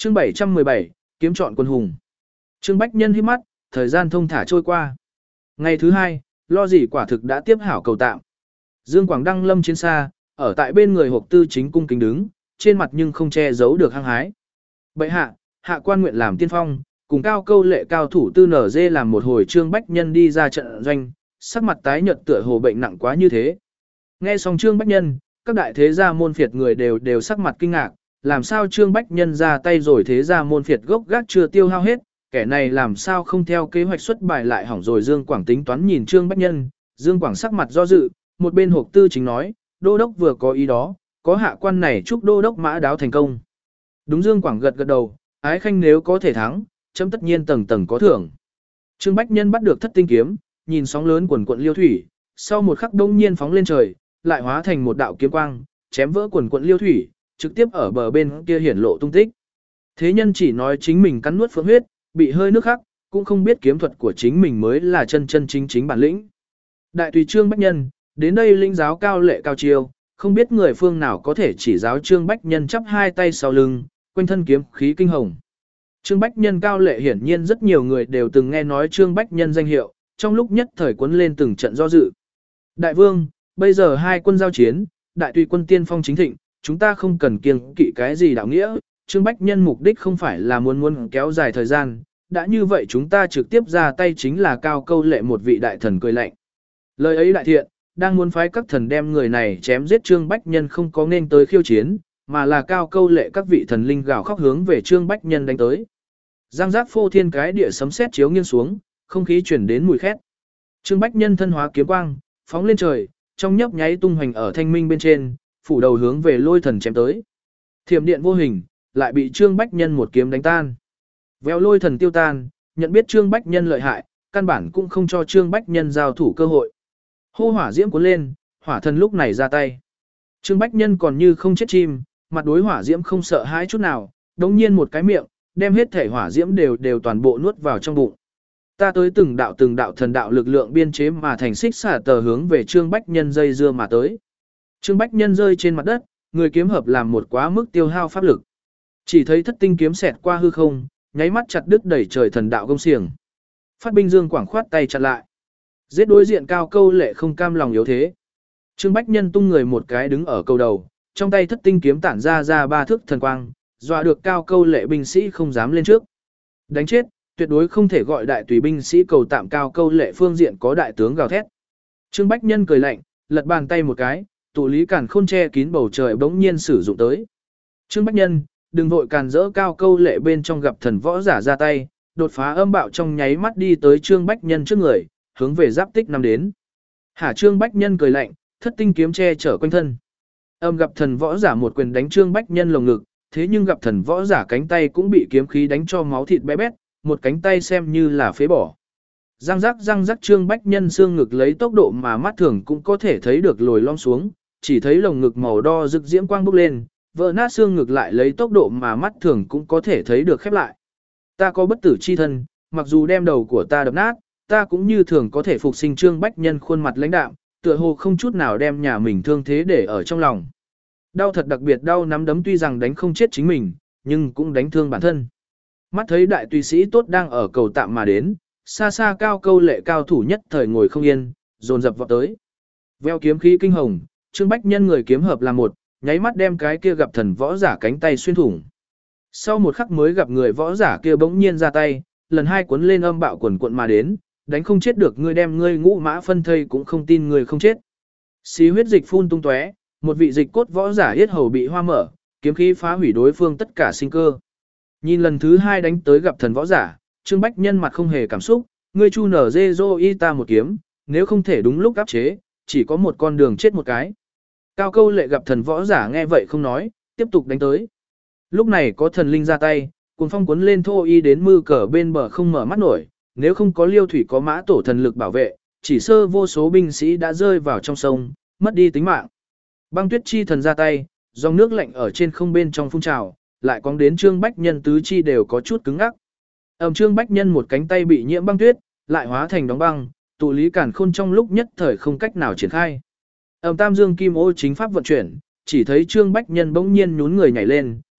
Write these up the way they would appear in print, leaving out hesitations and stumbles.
Chương 717, kiếm chọn quân hùng. Trương Bách Nhân híp mắt, thời gian thông thả trôi qua. Ngày thứ hai, lo gì quả thực đã tiếp hảo cầu tạm. Dương Quảng đăng lâm chiến xa, ở tại bên người Hộp Tư Chính cung kính đứng, trên mặt nhưng không che giấu được hăng hái. Bệ hạ, hạ quan nguyện làm tiên phong, cùng cao câu lệ cao thủ tư nở dê làm một hồi. Trương Bách Nhân đi ra trận doanh, sắc mặt tái nhợt tựa hồ bệnh nặng quá như thế. Nghe xong Trương Bách Nhân, các đại thế gia môn phiệt người đều sắc mặt kinh ngạc, làm sao Trương Bách Nhân ra tay rồi thế gia môn phiệt gốc gác chưa tiêu hao hết, kẻ này làm sao không theo kế hoạch xuất bài lại hỏng rồi. Dương Quảng tính toán nhìn Trương Bách Nhân, Dương Quảng sắc mặt do dự, một bên Hộp Tư Chính nói, đô đốc vừa có ý đó, có hạ quan này chúc đô đốc mã đáo thành công. Đúng, Dương Quảng gật gật đầu, ái khanh nếu có thể thắng, chấm tất nhiên tầng tầng có thưởng. Trương Bách Nhân bắt được thất tinh kiếm, nhìn sóng lớn quần quận liêu thủy, sau một khắc đông nhiên phóng lên trời, lại hóa thành một đạo kiếm quang, chém vỡ quần quận liêu thủy, trực tiếp ở bờ bên kia hiển lộ tung tích. Thế nhân chỉ nói chính mình cắn nuốt phượng huyết, bị hơi nước khắc, cũng không biết kiếm thuật của chính mình mới là chân chân chính chính bản lĩnh. Đại tùy Trương Bách Nhân, đến đây linh giáo cao lệ cao chiêu, không biết người phương nào có thể chỉ giáo Trương Bách Nhân chắp hai tay sau lưng, quanh thân kiếm khí kinh hồng. Trương Bách Nhân cao lệ hiển nhiên rất nhiều người đều từng nghe nói Trương Bách Nhân danh hiệu, trong lúc nhất thời cuốn lên từng trận do dự. Đại vương, bây giờ hai quân giao chiến, đại tùy quân tiên phong chính thịnh, chúng ta không cần kiêng kỵ cái gì đạo nghĩa. Trương Bách Nhân mục đích không phải là muốn kéo dài thời gian, đã như vậy chúng ta trực tiếp ra tay chính là cao câu lệ một vị đại thần cười lạnh. Lời ấy đại thiện, đang muốn phái các thần đem người này chém giết. Trương Bách Nhân không có nên tới khiêu chiến, mà là cao câu lệ các vị thần linh gào khóc hướng về Trương Bách Nhân đánh tới. Giang giác phô thiên cái địa sấm sét chiếu nghiêng xuống, không khí chuyển đến mùi khét. Trương Bách Nhân thân hóa kiếm quang, phóng lên trời, trong nhấp nháy tung hoành ở thanh minh bên trên, phủ đầu hướng về lôi thần chém tới. Thiểm điện vô hình, lại bị Trương Bách Nhân một kiếm đánh tan. Véo lôi thần tiêu tan, nhận biết Trương Bách Nhân lợi hại, căn bản cũng không cho Trương Bách Nhân giao thủ cơ hội. Hô hỏa diễm cuốn lên, hỏa thần lúc này ra tay. Trương Bách Nhân còn như không chết chim, mặt đối hỏa diễm không sợ hãi chút nào, đống nhiên một cái miệng, đem hết thể hỏa diễm đều toàn bộ nuốt vào trong bụng. Ta tới từng đạo thần đạo lực lượng biên chế mà thành xích xả tờ hướng về Trương Bách Nhân dây dưa mà tới. Trương Bách Nhân rơi trên mặt đất, người kiếm hợp làm một quá mức tiêu hao pháp lực. Chỉ thấy thất tinh kiếm xẹt qua hư không, nháy mắt chặt đứt đẩy trời thần đạo gông xiềng. Phát binh Dương Quảng khoát tay chặt lại. Giết đối diện cao câu lệ không cam lòng yếu thế. Trương Bách Nhân tung người một cái đứng ở cầu đầu, trong tay thất tinh kiếm tản ra ba thước thần quang, dọa được cao câu lệ binh sĩ không dám lên trước. Đánh chết, tuyệt đối không thể gọi đại tùy binh sĩ cầu tạm. Cao câu lệ phương diện có đại tướng gào thét. Trương Bách Nhân cười lạnh, lật bàn tay một cái, tụ lý càn khôn che kín bầu trời bỗng nhiên sử dụng tới. Trương Bách Nhân, đừng vội càn rỡ. Cao câu lệ bên trong gặp thần võ giả ra tay, đột phá âm bạo trong nháy mắt đi tới Trương Bách Nhân trước người, hướng về giáp tích năm đến. Hả? Trương Bách Nhân cười lạnh, thất tinh kiếm che chở quanh thân. Âm gặp thần võ giả một quyền đánh Trương Bách Nhân lồng ngực, thế nhưng gặp thần võ giả cánh tay cũng bị kiếm khí đánh cho máu thịt bé bét, một cánh tay xem như là phế bỏ. Răng rắc Trương Bách Nhân xương ngực lấy tốc độ mà mắt thường cũng có thể thấy được lồi lom xuống, chỉ thấy lồng ngực màu đo rực diễm quang bốc lên, vỡ nát xương ngực lại lấy tốc độ mà mắt thường cũng có thể thấy được khép lại. Ta có bất tử chi thân, mặc dù đem đầu của ta đập nát, ta cũng như thường có thể phục sinh. Trương Bách Nhân khuôn mặt lãnh đạm, tựa hồ không chút nào đem nhà mình thương thế để ở trong lòng. Đau thật đặc biệt đau nắm đấm tuy rằng đánh không chết chính mình, nhưng cũng đánh thương bản thân. Mắt thấy đại tùy sĩ tốt đang ở cầu tạm mà đến, xa xa cao câu lệ cao thủ nhất thời ngồi không yên, dồn dập vọt tới. Veo kiếm khí kinh hồng, Trương Bách Nhân người kiếm hợp làm một, nháy mắt đem cái kia gặp thần võ giả cánh tay xuyên thủng. Sau một khắc mới gặp người võ giả kia bỗng nhiên ra tay, lần hai cuốn lên âm bạo quần cuộn mà đến, đánh không chết được ngươi đem ngươi ngũ mã phân thây cũng không tin ngươi không chết. Xí huyết dịch phun tung tóe, một vị dịch cốt võ giả yết hầu bị hoa mở, kiếm khí phá hủy đối phương tất cả sinh cơ. Nhìn lần thứ hai đánh tới gặp thần võ giả, Trương Bách Nhân mặt không hề cảm xúc, ngươi chu nở dê dô y ta một kiếm, nếu không thể đúng lúc áp chế, chỉ có một con đường chết một cái. Cao câu lệ gặp thần võ giả nghe vậy không nói, tiếp tục đánh tới. Lúc này có thần linh ra tay, cuồng phong cuốn lên thô y đến mư cờ bên bờ không mở mắt nổi, nếu không có liêu thủy có mã tổ thần lực bảo vệ, chỉ sơ vô số binh sĩ đã rơi vào trong sông, mất đi tính mạng. Băng tuyết chi thần ra tay, dòng nước lạnh ở trên không bên trong phun trào, lại cong đến Trương Bách Nhân tứ chi đều có chút cứng ngắc. Trương Bách Nhân một cánh tay bị nhiễm băng tuyết, lại hóa thành đóng băng, tụ lý cản khôn trong lúc nhất thời không cách nào triển khai. Tam dương kim ô chính pháp vận chuyển, chỉ thấy Trương Bách Nhân bỗng nhiên nhún người nhảy lên,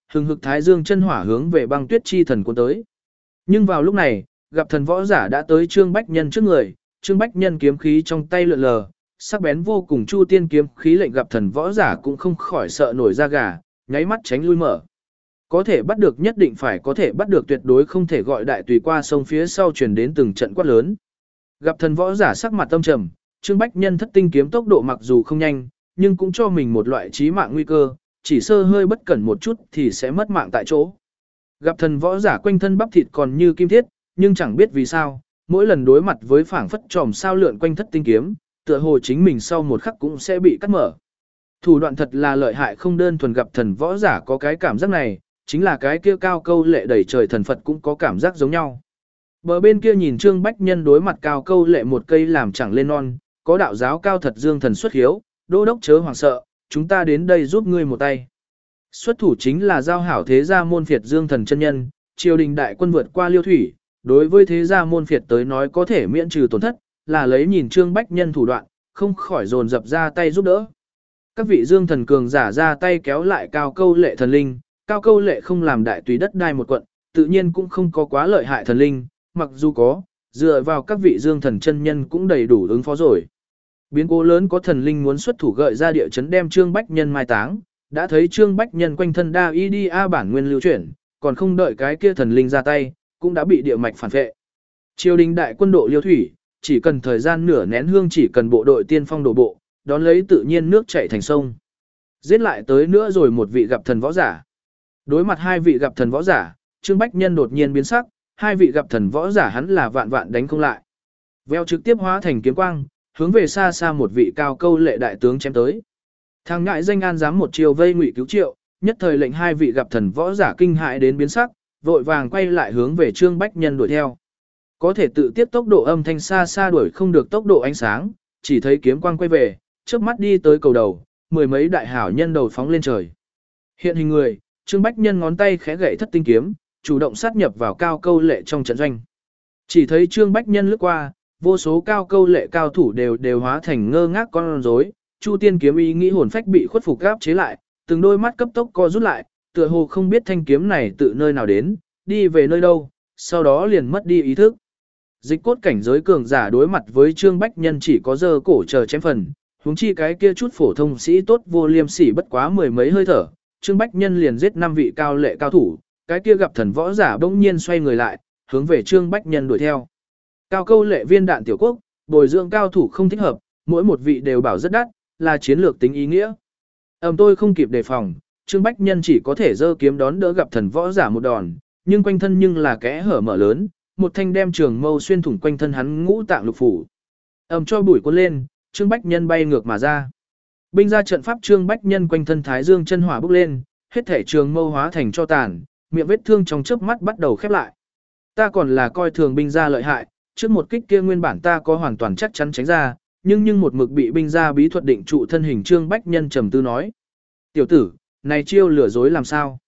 hừng hực thái dương chân hỏa hướng về băng tuyết chi thần cuốn tới. Nhưng vào lúc này, gặp thần võ giả đã tới Trương Bách Nhân trước người, Trương Bách Nhân kiếm khí trong tay lượn lờ, sắc bén vô cùng chu tiên kiếm khí lệnh gặp thần võ giả cũng không khỏi sợ nổi da gà, nháy mắt tránh lui mở. Có thể bắt được nhất định phải có thể bắt được tuyệt đối không thể gọi đại tùy qua sông phía sau truyền đến từng trận quát lớn. Gặp thần võ giả sắc mặt tâm trầm, Trương Bách Nhân thất tinh kiếm tốc độ mặc dù không nhanh, nhưng cũng cho mình một loại chí mạng nguy cơ, chỉ sơ hơi bất cẩn một chút thì sẽ mất mạng tại chỗ. Gặp thần võ giả quanh thân bắp thịt còn như kim thiết, nhưng chẳng biết vì sao, mỗi lần đối mặt với phảng phất tròm sao lượn quanh thất tinh kiếm, tựa hồ chính mình sau một khắc cũng sẽ bị cắt mở. Thủ đoạn thật là lợi hại, không đơn thuần gặp thần võ giả có cái cảm giác này, chính là cái kia cao câu lệ đẩy trời thần Phật cũng có cảm giác giống nhau. Bờ bên kia nhìn Trương Bách Nhân đối mặt cao câu lệ một cây làm chẳng lên non, có đạo giáo cao thật dương thần xuất hiếu, đô đốc chớ hoảng sợ, chúng ta đến đây giúp ngươi một tay. Xuất thủ chính là giao hảo thế gia môn phiệt dương thần chân nhân, triều đình đại quân vượt qua liêu thủy, đối với thế gia môn phiệt tới nói có thể miễn trừ tổn thất, là lấy nhìn Trương Bách Nhân thủ đoạn, không khỏi dồn dập ra tay giúp đỡ. Các vị dương thần cường giả ra tay kéo lại cao câu lệ thần linh, cao câu lệ không làm đại tùy đất đai một quận, tự nhiên cũng không có quá lợi hại thần linh, mặc dù có, dựa vào các vị dương thần chân nhân cũng đầy đủ ứng phó rồi. Biến cố lớn có thần linh muốn xuất thủ gợi ra địa chấn đem Trương Bách Nhân mai táng, đã thấy Trương Bách Nhân quanh thân đa y đi a bản nguyên lưu chuyển, còn không đợi cái kia thần linh ra tay, cũng đã bị địa mạch phản vệ. Triều đình đại quân độ liêu thủy, chỉ cần thời gian nửa nén hương, chỉ cần bộ đội tiên phong đổ bộ, đón lấy tự nhiên nước chảy thành sông. Giết lại tới nữa rồi một vị gặp thần võ giả. Đối mặt hai vị gặp thần võ giả, Trương Bách Nhân đột nhiên biến sắc, hai vị gặp thần võ giả hắn là vạn vạn đánh không lại. Veo trực tiếp hóa thành kiếm quang, hướng về xa xa một vị cao câu lệ đại tướng chém tới. Thằng ngại danh an dám một chiều vây ngụy cứu triệu, nhất thời lệnh hai vị gặp thần võ giả kinh hãi đến biến sắc, vội vàng quay lại hướng về Trương Bách Nhân đuổi theo. Có thể tự tiếp tốc độ âm thanh xa xa đuổi không được tốc độ ánh sáng, chỉ thấy kiếm quang quay về, chớp mắt đi tới cầu đầu, mười mấy đại hảo nhân đầu phóng lên trời. Hiện hình người, Trương Bách Nhân ngón tay khẽ gậy thất tinh kiếm, chủ động sát nhập vào cao câu lệ trong trận doanh. Chỉ thấy Trương Bách Nhân lướt qua, vô số cao câu lệ cao thủ đều hóa thành ngơ ngác con rối, Chu Tiên kiếm ý nghĩ hồn phách bị khuất phục áp chế lại, từng đôi mắt cấp tốc co rút lại, tựa hồ không biết thanh kiếm này tự nơi nào đến, đi về nơi đâu, sau đó liền mất đi ý thức. Dịch cốt cảnh giới cường giả đối mặt với Trương Bách Nhân chỉ có giơ cổ chờ chém phần, huống chi cái kia chút phổ thông sĩ tốt vô liêm sỉ bất quá mười mấy hơi thở, Trương Bách Nhân liền giết 5 vị cao lệ cao thủ, cái kia gặp thần võ giả bỗng nhiên xoay người lại, hướng về Trương Bách Nhân đuổi theo. Cao câu lệ viên đạn tiểu quốc, bồi dưỡng cao thủ không thích hợp, mỗi một vị đều bảo rất đắt, là chiến lược tính ý nghĩa. Tôi không kịp đề phòng, Trương Bách Nhân chỉ có thể giơ kiếm đón đỡ gặp thần võ giả một đòn, nhưng quanh thân nhưng là kẽ hở mở lớn, một thanh đem trường mâu xuyên thủng quanh thân hắn ngũ tạng lục phủ. Cho bụi cuốn lên, Trương Bách Nhân bay ngược mà ra. Binh ra trận pháp Trương Bách Nhân quanh thân thái dương chân hỏa bốc lên, hết thể trường mâu hóa thành cho tàn, miệng vết thương trong chớp mắt bắt đầu khép lại. Ta còn là coi thường binh ra lợi hại, trước một kích kia nguyên bản ta có hoàn toàn chắc chắn tránh ra, nhưng một mực bị binh ra bí thuật định trụ thân hình Trương Bách Nhân trầm tư nói. Tiểu tử, này chiêu lừa dối làm sao?